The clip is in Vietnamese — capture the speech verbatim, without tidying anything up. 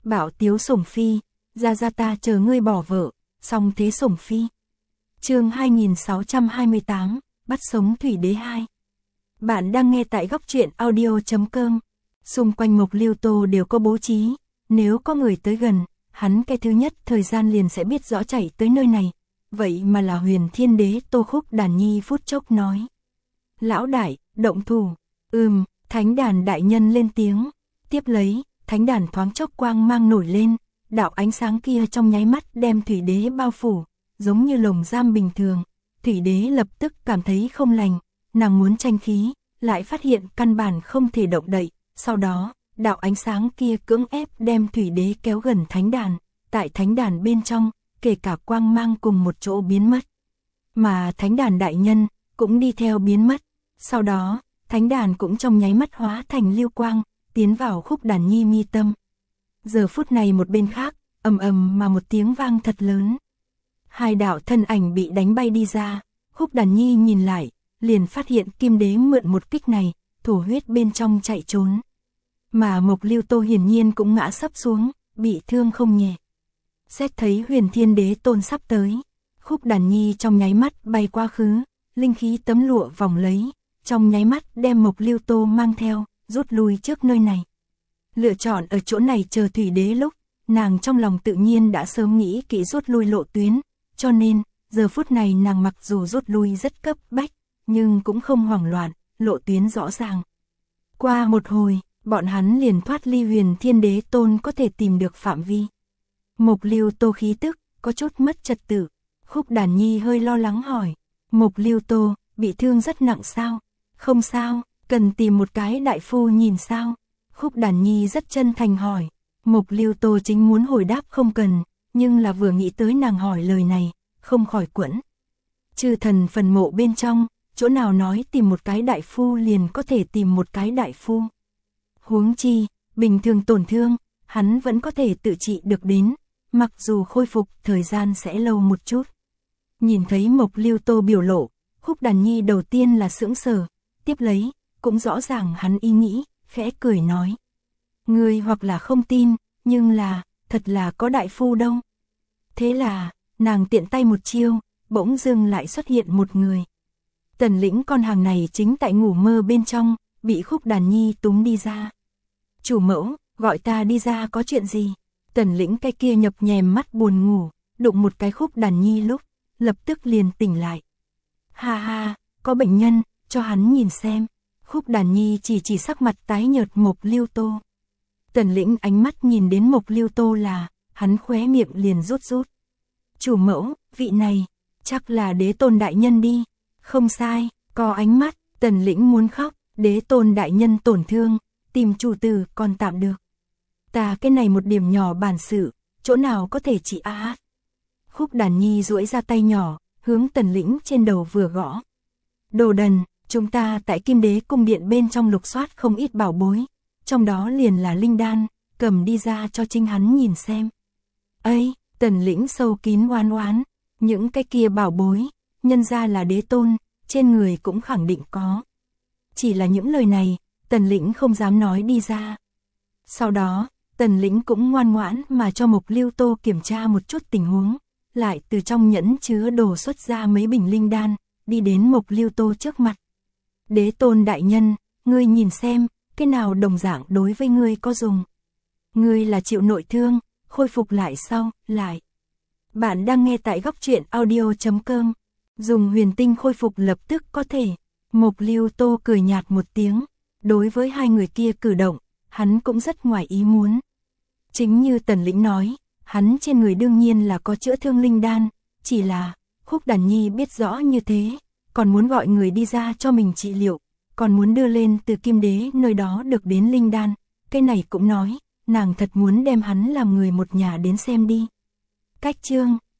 Bảo tiếu sủng phi, ra ra ta chờ ngươi bỏ vợ, song thế sủng phi. Chương hai nghìn sáu trăm hai mươi tám, bắt sống thủy đế hai. Bạn đang nghe tại góc truyện audio chấm com. Xung quanh Mộc Lưu Tô đều có bố trí, nếu có người tới gần, hắn cái thứ nhất thời gian liền sẽ biết rõ chạy tới nơi này. Vậy mà là Huyền Thiên Đế Tô Khúc Đàn Nhi phút chốc nói. Lão đại, động thủ. Ừm, Thánh Đàn đại nhân lên tiếng. Tiếp lấy, Thánh Đàn thoáng chốc quang mang nổi lên, đạo ánh sáng kia trong nháy mắt đem Thủy Đế bao phủ, giống như lồng giam bình thường. Thủy Đế lập tức cảm thấy không lành, nàng muốn tranh khí, lại phát hiện căn bản không thể động đậy. Sau đó, đạo ánh sáng kia cưỡng ép đem Thủy Đế kéo gần Thánh Đàn, tại Thánh Đàn bên trong, kể cả quang mang cùng một chỗ biến mất. Mà Thánh Đàn đại nhân cũng đi theo biến mất. Sau đó, Thánh Đàn cũng trong nháy mắt hóa thành lưu quang, tiến vào Khúc Đàn Nhi mi tâm. Giờ phút này một bên khác, ầm ầm mà một tiếng vang thật lớn. Hai đạo thân ảnh bị đánh bay đi ra, Khúc Đàn Nhi nhìn lại, liền phát hiện Kim Đế mượn một kích này, thổ huyết bên trong chạy trốn. Mà Mộc Lưu Tô hiển nhiên cũng ngã sấp xuống, bị thương không nhẹ. Xét thấy Huyền Thiên Đế Tôn sắp tới, Khúc Đàn Nhi trong nháy mắt bay quá khứ, linh khí tấm lụa vòng lấy, trong nháy mắt đem Mộc Lưu Tô mang theo, rút lui trước nơi này. Lựa chọn ở chỗ này chờ Thủy Đế lúc, nàng trong lòng tự nhiên đã sớm nghĩ kỹ rút lui lộ tuyến, cho nên, giờ phút này nàng mặc dù rút lui rất cấp bách, nhưng cũng không hoảng loạn, lộ tuyến rõ ràng. Qua một hồi, bọn hắn liền thoát ly Huyền Thiên Đế Tôn có thể tìm được phạm vi. Mộc Lưu Tô khí tức, có chút mất trật tự. Khúc Đàn Nhi hơi lo lắng hỏi. Mộc Lưu Tô, bị thương rất nặng sao? Không sao, cần tìm một cái đại phu nhìn sao? Khúc Đàn Nhi rất chân thành hỏi. Mộc Lưu Tô chính muốn hồi đáp không cần, nhưng là vừa nghĩ tới nàng hỏi lời này, không khỏi quẫn. Chư thần phần mộ bên trong, chỗ nào nói tìm một cái đại phu liền có thể tìm một cái đại phu. Huống chi, bình thường tổn thương, hắn vẫn có thể tự trị được đến, mặc dù khôi phục thời gian sẽ lâu một chút. Nhìn thấy Mộc Lưu Tô biểu lộ, Khúc Đàn Nhi đầu tiên là sững sờ, tiếp lấy, cũng rõ ràng hắn ý nghĩ, khẽ cười nói. Ngươi hoặc là không tin, nhưng là, thật là có đại phu đâu. Thế là, nàng tiện tay một chiêu, bỗng dưng lại xuất hiện một người. Tần Lĩnh con hàng này chính tại ngủ mơ bên trong, bị Khúc Đàn Nhi túm đi ra. Chủ mẫu, gọi ta đi ra có chuyện gì? Tần Lĩnh cái kia nhập nhèm mắt buồn ngủ, đụng một cái Khúc Đàn Nhi lúc, lập tức liền tỉnh lại. Ha ha, có bệnh nhân, cho hắn nhìn xem. Khúc Đàn Nhi chỉ chỉ sắc mặt tái nhợt Mộc Lưu Tô. Tần Lĩnh ánh mắt nhìn đến Mộc Lưu Tô là, hắn khóe miệng liền rút rút. Chủ mẫu, vị này, chắc là Đế Tôn đại nhân đi. Không sai, có ánh mắt, Tần Lĩnh muốn khóc, Đế Tôn đại nhân tổn thương, tìm chủ tử còn tạm được. Ta cái này một điểm nhỏ bản sự, chỗ nào có thể trị á. Khúc Đàn Nhi duỗi ra tay nhỏ, hướng Tần Lĩnh trên đầu vừa gõ. Đồ đần, chúng ta tại Kim Đế cung điện bên trong lục soát không ít bảo bối, trong đó liền là linh đan, cầm đi ra cho chính hắn nhìn xem. Ây, Tần Lĩnh sâu kín oán oán, những cái kia bảo bối, nhân ra là Đế Tôn, trên người cũng khẳng định có. Chỉ là những lời này, Tần Lĩnh không dám nói đi ra. Sau đó, Tần Lĩnh cũng ngoan ngoãn mà cho Mộc Lưu Tô kiểm tra một chút tình huống, lại từ trong nhẫn chứa đồ xuất ra mấy bình linh đan, đi đến Mộc Lưu Tô trước mặt. Đế Tôn đại nhân, ngươi nhìn xem, cái nào đồng dạng đối với ngươi có dùng. Ngươi là chịu nội thương, khôi phục lại sau, lại. Bạn đang nghe tại góc truyện audio chấm com. Dùng huyền tinh khôi phục lập tức có thể. Mộc Lưu Tô cười nhạt một tiếng. Đối với hai người kia cử động, hắn cũng rất ngoài ý muốn. Chính như Tần Lĩnh nói, hắn trên người đương nhiên là có chữa thương linh đan, chỉ là, Khúc Đàn Nhi biết rõ như thế, còn muốn gọi người đi ra cho mình trị liệu, còn muốn đưa lên từ Kim Đế nơi đó được đến linh đan, cái này cũng nói, nàng thật muốn đem hắn làm người một nhà đến xem đi. Cách chương